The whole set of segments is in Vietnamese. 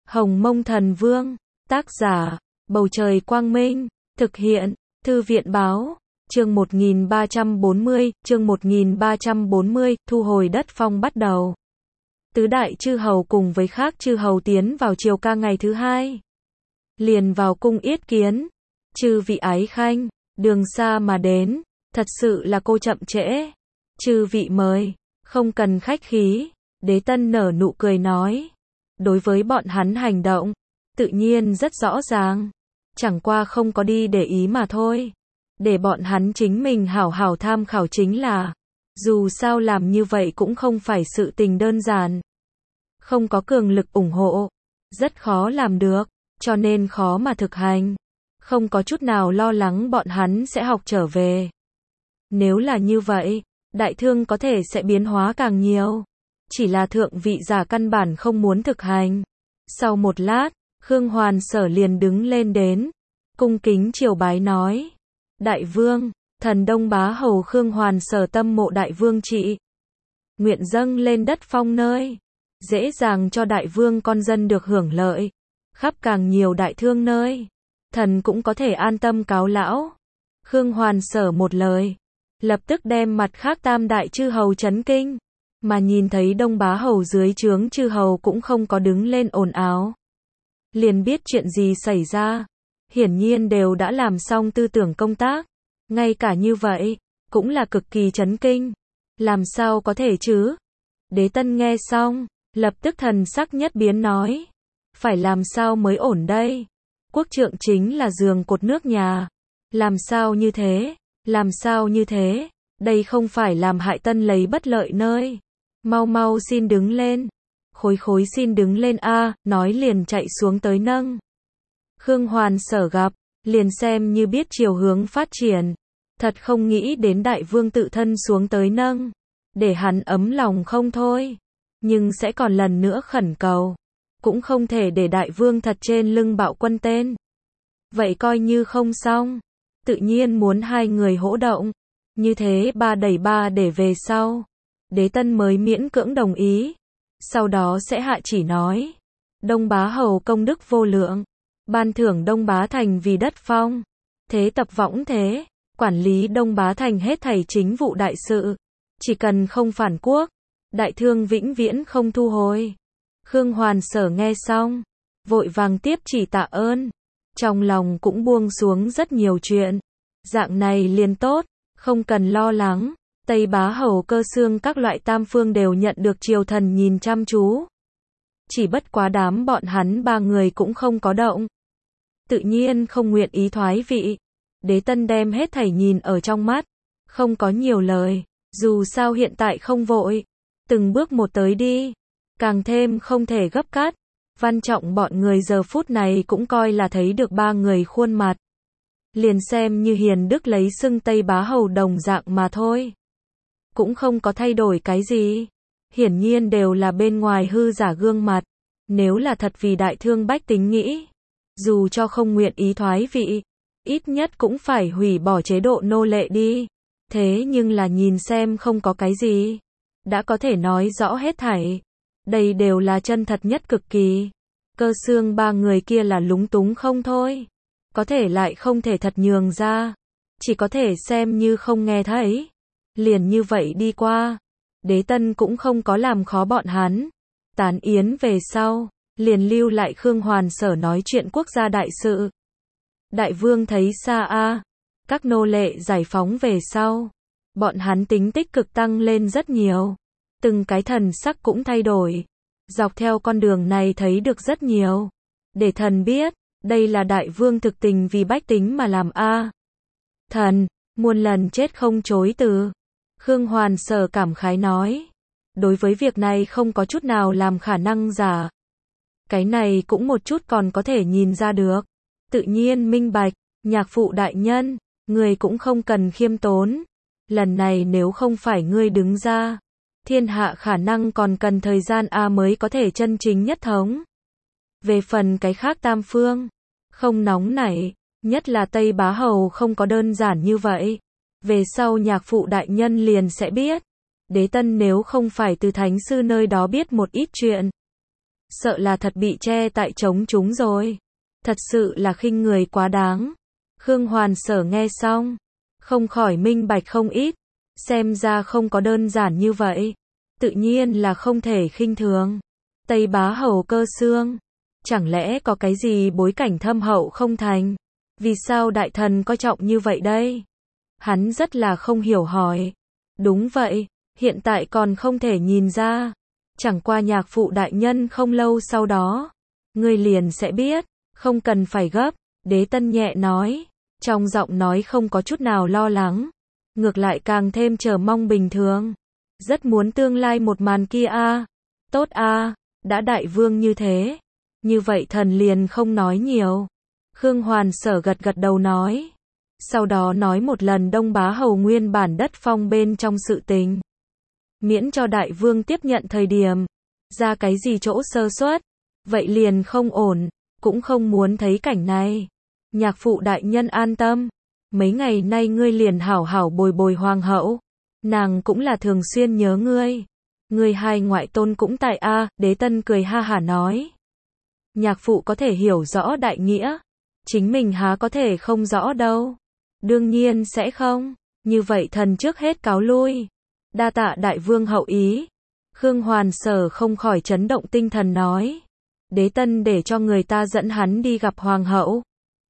Hồng Mông Thần Vương, tác giả, Bầu Trời Quang Minh, thực hiện, Thư viện Báo, chương 1340, thu hồi đất phong bắt đầu. Tứ đại chư hầu cùng với khác chư hầu tiến vào triều ca ngày thứ hai. Liền vào cung yết kiến, chư vị ái khanh, đường xa mà đến, thật sự là cô chậm trễ. Chư vị mời, không cần khách khí, Đế Tân nở nụ cười nói. Đối với bọn hắn hành động, tự nhiên rất rõ ràng, chẳng qua không có đi để ý mà thôi. Để bọn hắn chính mình hảo hảo tham khảo chính là, dù sao làm như vậy cũng không phải sự tình đơn giản. Không có cường lực ủng hộ, rất khó làm được, cho nên khó mà thực hành. Không có chút nào lo lắng bọn hắn sẽ học trở về. Nếu là như vậy, đại thương có thể sẽ biến hóa càng nhiều. Chỉ là thượng vị giả căn bản không muốn thực hành. Sau một lát, Khương Hoàn Sở liền đứng lên đến, cung kính triều bái nói. Đại vương, thần Đông Bá Hầu Khương Hoàn Sở tâm mộ đại vương trị. Nguyện dâng lên đất phong nơi, dễ dàng cho đại vương con dân được hưởng lợi. Khắp càng nhiều đại thương nơi, thần cũng có thể an tâm cáo lão. Khương Hoàn Sở một lời, lập tức đem mặt khác tam đại chư hầu chấn kinh. Mà nhìn thấy Đông Bá Hầu dưới trướng chư hầu cũng không có đứng lên ồn ào. Liền biết chuyện gì xảy ra. Hiển nhiên đều đã làm xong tư tưởng công tác. Ngay cả như vậy, cũng là cực kỳ chấn kinh. Làm sao có thể chứ? Đế Tân nghe xong, lập tức thần sắc nhất biến nói. Phải làm sao mới ổn đây? Quốc trượng chính là giường cột nước nhà. Làm sao như thế? Làm sao như thế? Đây không phải làm hại Tân lấy bất lợi nơi. Mau mau xin đứng lên. Khối xin đứng lên a, nói liền chạy xuống tới nâng. Khương Hoàn Sở gặp, liền xem như biết chiều hướng phát triển. Thật không nghĩ đến đại vương tự thân xuống tới nâng. Để hắn ấm lòng không thôi. Nhưng sẽ còn lần nữa khẩn cầu. Cũng không thể để đại vương thật trên lưng bạo quân tên. Vậy coi như không xong. Tự nhiên muốn hai người hỗ động. Như thế 3 đẩy 3 để về sau. Đế Tân mới miễn cưỡng đồng ý. Sau đó sẽ hạ chỉ nói. Đông Bá Hầu công đức vô lượng. Ban thưởng Đông Bá Thành vì đất phong. Thế tập võng thế. Quản lý Đông Bá Thành hết thảy chính vụ đại sự. Chỉ cần không phản quốc. Đại thương vĩnh viễn không thu hồi. Khương Hoàn Sở nghe xong. Vội vàng tiếp chỉ tạ ơn. Trong lòng cũng buông xuống rất nhiều chuyện. Dạng này liền tốt. Không cần lo lắng. Tây Bá Hầu Cơ Xương các loại tam phương đều nhận được triều thần nhìn chăm chú. Chỉ bất quá đám bọn hắn 3 người cũng không có động. Tự nhiên không nguyện ý thoái vị. Đế Tân đem hết thảy nhìn ở trong mắt. Không có nhiều lời. Dù sao hiện tại không vội. Từng bước một tới đi. Càng thêm không thể gấp cát. Văn Trọng bọn người giờ phút này cũng coi là thấy được 3 người khuôn mặt. Liền xem như hiền đức lấy xưng Tây Bá Hầu đồng dạng mà thôi. Cũng không có thay đổi cái gì. Hiển nhiên đều là bên ngoài hư giả gương mặt. Nếu là thật vì đại thương bách tính nghĩ. Dù cho không nguyện ý thoái vị. Ít nhất cũng phải hủy bỏ chế độ nô lệ đi. Thế nhưng là nhìn xem không có cái gì. Đã có thể nói rõ hết thảy. Đây đều là chân thật nhất cực kỳ. Cơ Xương 3 người kia là lúng túng không thôi. Có thể lại không thể thật nhường ra. Chỉ có thể xem như không nghe thấy. Liền như vậy đi qua. Đế Tân cũng không có làm khó bọn hắn. Tán yến về sau, liền lưu lại Khương Hoàn Sở nói chuyện quốc gia đại sự. Đại vương thấy xa a, các nô lệ giải phóng về sau. Bọn hắn tính tích cực tăng lên rất nhiều. Từng cái thần sắc cũng thay đổi. Dọc theo con đường này thấy được rất nhiều. Để thần biết, đây là đại vương thực tình vì bách tính mà làm a. Thần, muôn lần chết không chối từ. Khương Hoàn Sở cảm khái nói. Đối với việc này không có chút nào làm khả năng giả. Cái này cũng một chút còn có thể nhìn ra được. Tự nhiên minh bạch, nhạc phụ đại nhân, người cũng không cần khiêm tốn. Lần này nếu không phải ngươi đứng ra, thiên hạ khả năng còn cần thời gian mới có thể chân chính nhất thống. Về phần cái khác tam phương, không nóng nảy, nhất là Tây Bá Hầu không có đơn giản như vậy. Về sau nhạc phụ đại nhân liền sẽ biết. Đế Tân nếu không phải từ thánh sư nơi đó biết một ít chuyện. sợ là thật bị che tại trống chúng rồi. Thật sự là khinh người quá đáng. Khương Hoàn Sở nghe xong, không khỏi minh bạch không ít, xem ra không có đơn giản như vậy, tự nhiên là không thể khinh thường. Tây Bá Hầu Cơ Xương, chẳng lẽ có cái gì bối cảnh thâm hậu không thành? Vì sao đại thần coi trọng như vậy đây? Hắn rất là không hiểu hỏi. Đúng vậy, hiện tại còn không thể nhìn ra. Chẳng qua nhạc phụ đại nhân không lâu sau đó, ngươi liền sẽ biết, không cần phải gấp, Đế Tân nhẹ nói, trong giọng nói không có chút nào lo lắng, ngược lại càng thêm chờ mong bình thường. Rất muốn tương lai một màn kia a. Tốt a, đã đại vương như thế, như vậy thần liền không nói nhiều. Khương Hoàn Sở gật gật đầu nói, sau đó nói một lần Đông Bá Hầu nguyên bản đất phong bên trong sự tình. Miễn cho đại vương tiếp nhận thời điểm, ra cái gì chỗ sơ suất, vậy liền không ổn, cũng không muốn thấy cảnh này. Nhạc phụ đại nhân an tâm, mấy ngày nay ngươi liền hảo hảo bồi bồi hoàng hậu, nàng cũng là thường xuyên nhớ ngươi. Ngươi hai ngoại tôn cũng tại a. Đế Tân cười ha hả nói. Nhạc phụ có thể hiểu rõ đại nghĩa, chính mình há có thể không rõ đâu. Đương nhiên sẽ không, như vậy thần trước hết cáo lui. Đa tạ đại vương hậu ý. Khương Hoàn Sở không khỏi chấn động tinh thần nói. Đế Tân để cho người ta dẫn hắn đi gặp hoàng hậu.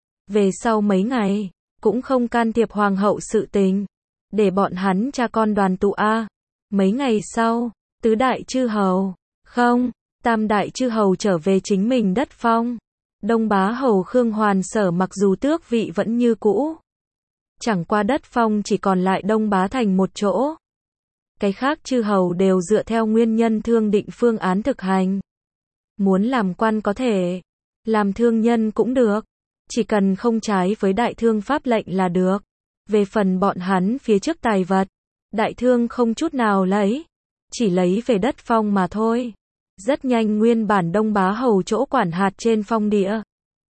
Về sau mấy ngày, cũng không can thiệp hoàng hậu sự tình, để bọn hắn cha con đoàn tụ a. Mấy ngày sau, tứ đại chư hầu, không, tam đại chư hầu trở về chính mình đất phong. Đông Bá Hầu Khương Hoàn Sở mặc dù tước vị vẫn như cũ, chẳng qua đất phong chỉ còn lại Đông Bá Thành một chỗ. Cái khác chư hầu đều dựa theo nguyên nhân thương định phương án thực hành. Muốn làm quan có thể, làm thương nhân cũng được, chỉ cần không trái với đại thương pháp lệnh là được. Về phần bọn hắn phía trước tài vật, đại thương không chút nào lấy, chỉ lấy về đất phong mà thôi. Rất nhanh nguyên bản Đông Bá Hầu chỗ quản hạt trên phong địa,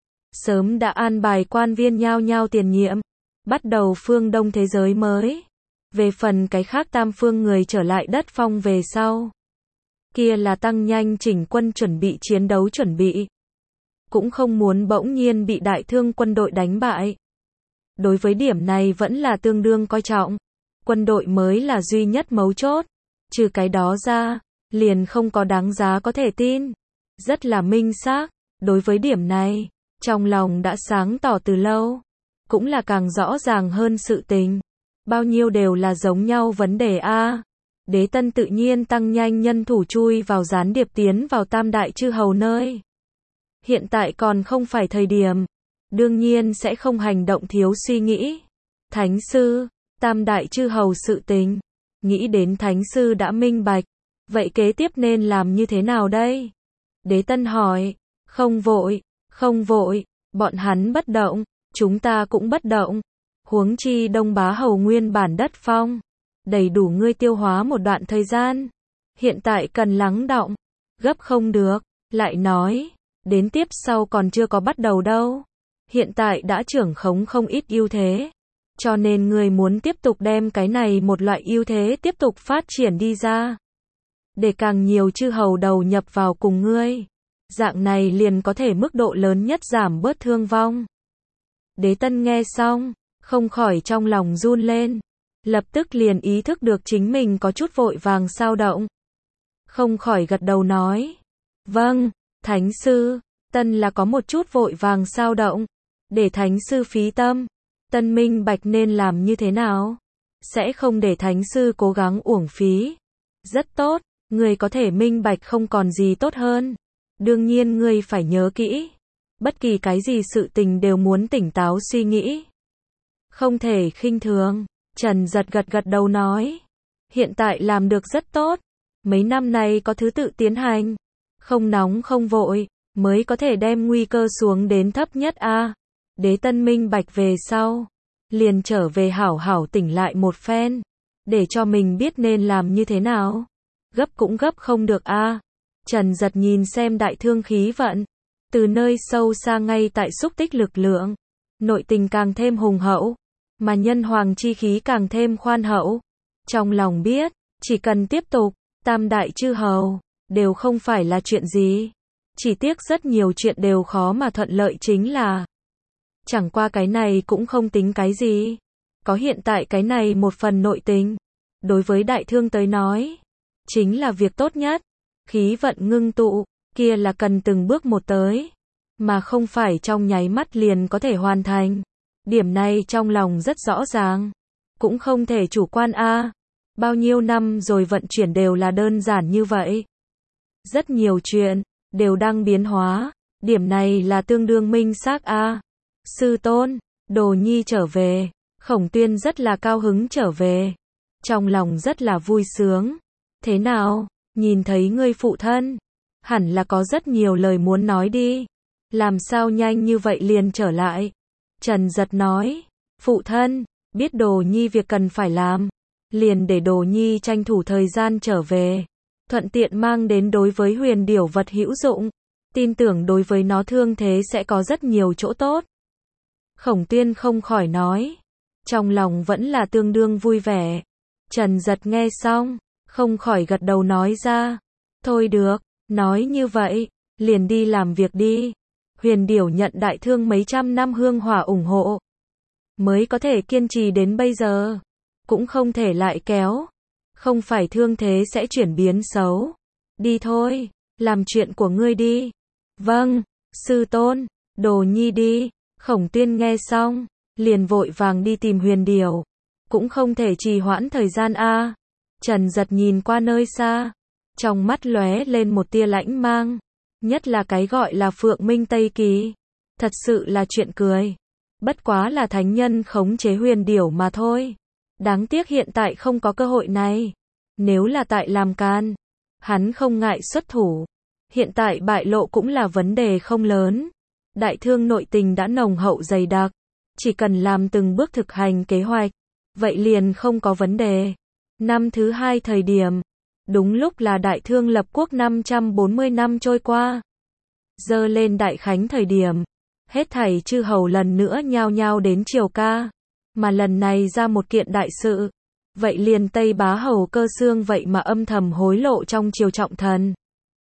sớm đã an bài quan viên nhao nhao tiền nhiệm, bắt đầu phương Đông thế giới mới. Về phần cái khác tam phương người trở lại đất phong về sau, kia là tăng nhanh chỉnh quân chuẩn bị chiến đấu chuẩn bị. Cũng không muốn bỗng nhiên bị đại thương quân đội đánh bại. Đối với điểm này vẫn là tương đương coi trọng. Quân đội mới là duy nhất mấu chốt. Trừ cái đó ra, liền không có đáng giá có thể tin. Rất là minh xác, đối với điểm này, trong lòng đã sáng tỏ từ lâu. Cũng là càng rõ ràng hơn sự tình. Bao nhiêu đều là giống nhau vấn đề a. Đế Tân tự nhiên tăng nhanh nhân thủ chui vào gián điệp tiến vào tam đại chư hầu nơi. Hiện tại còn không phải thời điểm, đương nhiên sẽ không hành động thiếu suy nghĩ. Thánh sư, tam đại chư hầu sự tình, nghĩ đến thánh sư đã minh bạch, vậy kế tiếp nên làm như thế nào đây? Đế Tân hỏi, không vội, bọn hắn bất động, chúng ta cũng bất động. Huống chi Đông Bá Hầu nguyên bản đất phong, đầy đủ ngươi tiêu hóa một đoạn thời gian. Hiện tại cần lắng đọng, gấp không được, lại nói, đến tiếp sau còn chưa có bắt đầu đâu. Hiện tại đã trưởng khống không ít ưu thế, cho nên ngươi muốn tiếp tục đem cái này một loại ưu thế tiếp tục phát triển đi ra. Để càng nhiều chư hầu đầu nhập vào cùng ngươi. Dạng này liền có thể mức độ lớn nhất giảm bớt thương vong. Đế Tân nghe xong, không khỏi trong lòng run lên. Lập tức liền ý thức được chính mình có chút vội vàng xao động. Không khỏi gật đầu nói. Vâng, Thánh sư, Tân là có một chút vội vàng xao động. Để Thánh sư phí tâm, Tân minh bạch nên làm như thế nào? Sẽ không để Thánh sư cố gắng uổng phí. Rất tốt, người có thể minh bạch không còn gì tốt hơn. Đương nhiên ngươi phải nhớ kỹ. Bất kỳ cái gì sự tình đều muốn tỉnh táo suy nghĩ. Không thể khinh thường. Trần Giật gật đầu nói. Hiện tại làm được rất tốt. Mấy năm nay có thứ tự tiến hành. Không nóng không vội, mới có thể đem nguy cơ xuống đến thấp nhất a. Đế Tân minh bạch về sau, liền trở về hảo hảo tỉnh lại một phen, để cho mình biết nên làm như thế nào. Gấp cũng gấp không được a. Trần Giật nhìn xem đại thương khí vận, từ nơi sâu xa ngay tại xúc tích lực lượng, nội tình càng thêm hùng hậu, mà nhân hoàng chi khí càng thêm khoan hậu. Trong lòng biết, chỉ cần tiếp tục, tam đại chư hầu, đều không phải là chuyện gì. Chỉ tiếc rất nhiều chuyện đều khó mà thuận lợi chính là. Chẳng qua cái này cũng không tính cái gì. Có hiện tại cái này một phần nội tình. Đối với đại thương tới nói, chính là việc tốt nhất. Khí vận ngưng tụ, kia là cần từng bước một tới. Mà không phải trong nháy mắt liền có thể hoàn thành. Điểm này trong lòng rất rõ ràng. Cũng không thể chủ quan a. Bao nhiêu năm rồi vận chuyển đều là đơn giản như vậy. Rất nhiều chuyện đều đang biến hóa, điểm này là tương đương minh xác a. Sư tôn, Đồ Nhi trở về, Khổng Tuyên rất là cao hứng trở về, trong lòng rất là vui sướng. Thế nào, nhìn thấy ngươi phụ thân, hẳn là có rất nhiều lời muốn nói đi. Làm sao nhanh như vậy liền trở lại? Trần Giật nói, phụ thân, biết Đồ Nhi việc cần phải làm, liền để Đồ Nhi tranh thủ thời gian trở về, thuận tiện mang đến đối với huyền điểu vật hữu dụng, tin tưởng đối với nó thương thế sẽ có rất nhiều chỗ tốt. Khổng Tuyên không khỏi nói, trong lòng vẫn là tương đương vui vẻ. Trần Giật nghe xong, không khỏi gật đầu nói ra, thôi được, nói như vậy, liền đi làm việc đi. Huyền điểu nhận đại thương mấy trăm năm hương hỏa ủng hộ, mới có thể kiên trì đến bây giờ, cũng không thể lại kéo, không phải thương thế sẽ chuyển biến xấu. Đi thôi, làm chuyện của ngươi đi. Vâng, sư tôn, Đồ Nhi đi. Khổng Tuyên nghe xong, liền vội vàng đi tìm huyền điểu, cũng không thể trì hoãn thời gian a. Trần Giật nhìn qua nơi xa, trong mắt lóe lên một tia lãnh mang, nhất là cái gọi là Phượng Minh Tây Kỳ, thật sự là chuyện cười. Bất quá là thánh nhân khống chế huyền điểu mà thôi. Đáng tiếc hiện tại không có cơ hội này. Nếu là tại làm can, hắn không ngại xuất thủ. Hiện tại bại lộ cũng là vấn đề không lớn. Đại thương nội tình đã nồng hậu dày đặc, chỉ cần làm từng bước thực hành kế hoạch, vậy liền không có vấn đề. Năm thứ 2 thời điểm, đúng lúc là đại thương lập quốc 540 năm trôi qua. Dơ lên đại khánh thời điểm, hết thảy chư hầu lần nữa nhao nhao đến triều ca, mà lần này ra một kiện đại sự, vậy liền Tây Bá Hầu Cơ Xương vậy mà âm thầm hối lộ trong triều trọng thần.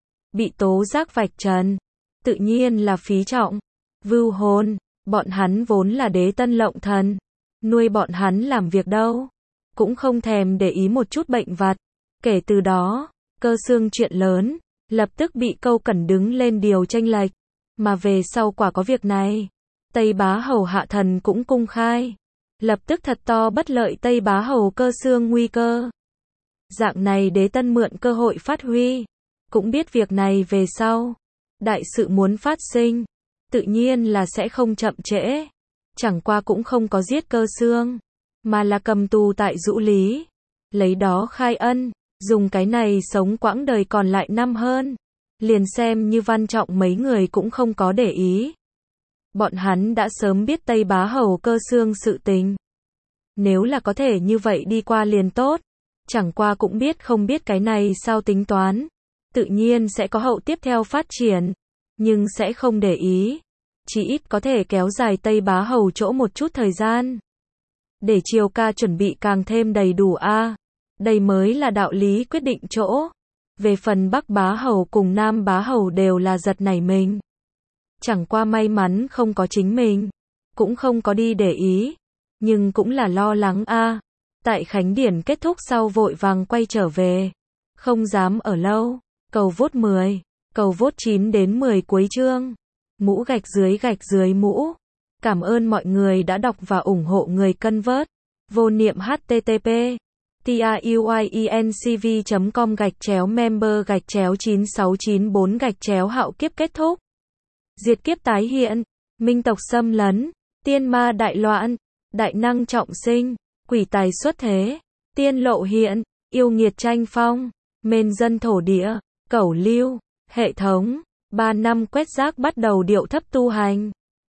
Bị tố giác vạch trần, tự nhiên là phí trọng, vưu hồn, bọn hắn vốn là đế tân lộng thần, nuôi bọn hắn làm việc đâu, cũng không thèm để ý một chút bệnh vặt. Kể từ đó, Cơ Xương chuyện lớn, lập tức bị Câu Cẩn đứng lên điều chênh lệch, mà về sau quả có việc này, Tây Bá Hầu hạ thần cũng cung khai, lập tức thật to bất lợi Tây Bá Hầu Cơ Xương nguy cơ. Dạng này đế tân mượn cơ hội phát huy, cũng biết việc này về sau, đại sự muốn phát sinh, tự nhiên là sẽ không chậm trễ. Chẳng qua cũng không có giết Cơ Xương, mà là cầm tù tại Dũ Lý, lấy đó khai ân, dùng cái này sống quãng đời còn lại năm hơn. Liền xem như Văn Trọng mấy người cũng không có để ý. Bọn hắn đã sớm biết Tây Bá Hầu Cơ Xương sự tình. Nếu là có thể như vậy đi qua liền tốt. Chẳng qua cũng biết không biết cái này sao tính toán. Tự nhiên sẽ có hậu tiếp theo phát triển. Nhưng sẽ không để ý. Chỉ ít có thể kéo dài Tây Bá Hầu chỗ một chút thời gian. Để triều ca chuẩn bị càng thêm đầy đủ a. Đây mới là đạo lý quyết định chỗ. Về phần Bắc Bá Hầu cùng Nam Bá Hầu đều là giật nảy mình. Chẳng qua may mắn không có chính mình, cũng không có đi để ý, nhưng cũng là lo lắng a. Tại khánh điển kết thúc sau vội vàng quay trở về, không dám ở lâu. Cầu vote 10, cầu vote 9 đến 10 cuối chương. Mũ gạch dưới mũ. Cảm ơn mọi người đã đọc và ủng hộ người cân vớt. Vô niệm http truyencv.com/member/9694 hạo kiếp kết thúc. Diệt kiếp tái hiện, minh tộc xâm lấn, tiên ma đại loạn, đại năng trọng sinh, quỷ tài xuất thế, tiên lộ hiện, yêu nghiệt tranh phong, mên dân thổ địa, cẩu lưu, hệ thống, 3 năm quét rác bắt đầu điệu thấp tu hành.